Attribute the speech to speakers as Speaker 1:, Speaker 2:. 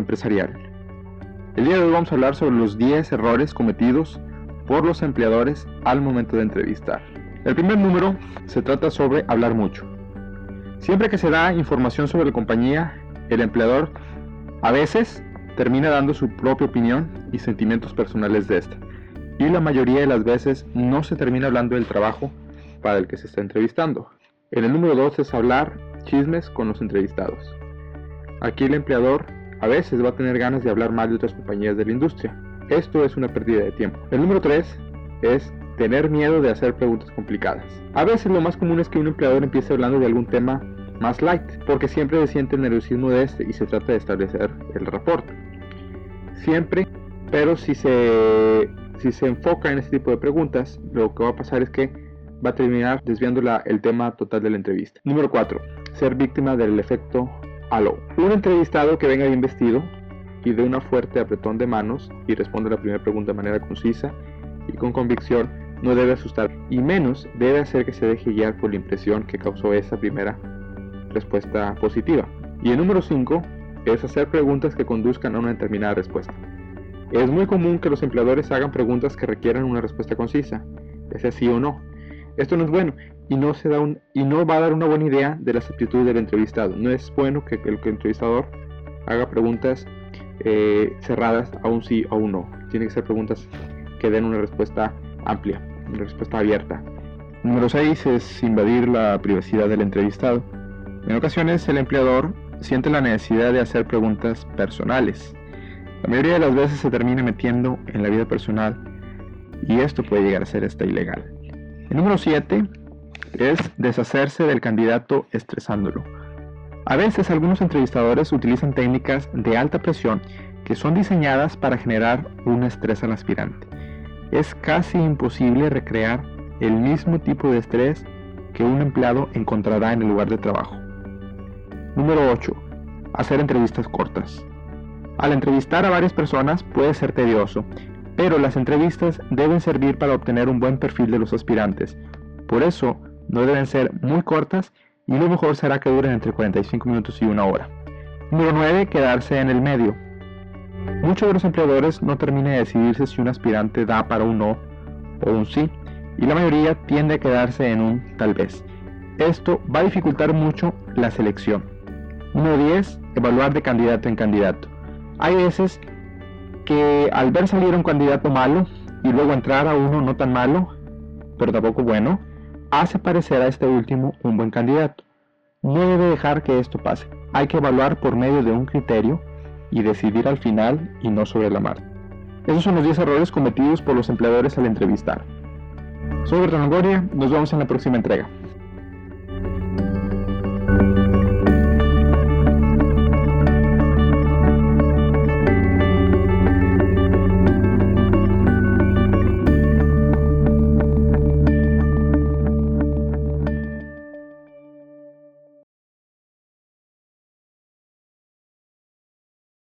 Speaker 1: empresarial. El día de hoy vamos a hablar sobre los 10 errores cometidos por los empleadores al momento de entrevistar. El primer número se trata sobre hablar mucho. Siempre que se da información sobre la compañía, el empleador a veces termina dando su propia opinión y sentimientos personales de esta. Y la mayoría de las veces no se termina hablando del trabajo para el que se está entrevistando. En el número 2 es hablar chismes con los entrevistados. Aquí el empleador a veces va a tener ganas de hablar mal de otras compañías de la industria. Esto es una pérdida de tiempo. El número 3 es tener miedo de hacer preguntas complicadas. A veces lo más común es que un empleador empiece hablando de algún tema más light, porque siempre se siente el nerviosismo de este y se trata de establecer el rapport. Siempre, pero si se enfoca en este tipo de preguntas, lo que va a pasar es que va a terminar desviando el tema total de la entrevista. Número 4. Ser víctima del efecto halo. Un entrevistado que venga bien vestido y dé una fuerte apretón de manos y responda a la primera pregunta de manera concisa y con convicción no debe asustar, y menos debe hacer que se deje guiar por la impresión que causó esa primera respuesta positiva. Y el número 5 es hacer preguntas que conduzcan a una determinada respuesta. Es muy común que los empleadores hagan preguntas que requieran una respuesta concisa, ya sea sí o no. Esto no es bueno y no va a dar una buena idea de las aptitudes del entrevistado. No es bueno que el entrevistador haga preguntas cerradas a un sí o un no. Tiene que ser preguntas que den una respuesta amplia, una respuesta abierta. Número 6 es invadir la privacidad del entrevistado. En ocasiones el empleador siente la necesidad de hacer preguntas personales. La mayoría de las veces se termina metiendo en la vida personal y esto puede llegar a ser hasta ilegal. El número 7 es deshacerse del candidato estresándolo. A veces algunos entrevistadores utilizan técnicas de alta presión que son diseñadas para generar un estrés al aspirante. Es casi imposible recrear el mismo tipo de estrés que un empleado encontrará en el lugar de trabajo. Número 8. Hacer entrevistas cortas. Al entrevistar a varias personas puede ser tedioso, pero las entrevistas deben servir para obtener un buen perfil de los aspirantes. Por eso, no deben ser muy cortas y lo mejor será que duren entre 45 minutos y 1 hora. Número 9. Quedarse en el medio. Muchos de los empleadores no terminan de decidirse si un aspirante da para un no o un sí, y la mayoría tiende a quedarse en un tal vez. Esto va a dificultar mucho la selección. Número 10. Evaluar de candidato en candidato. Hay veces que al ver salir un candidato malo y luego entrar a uno no tan malo, pero tampoco bueno, hace parecer a este último un buen candidato. No debe dejar que esto pase. Hay que evaluar por medio de un criterio y decidir al final y no sobre la marcha. Esos son los 10 errores cometidos por los empleadores al entrevistar. Soy Bertrand Longoria, nos vemos en la próxima entrega.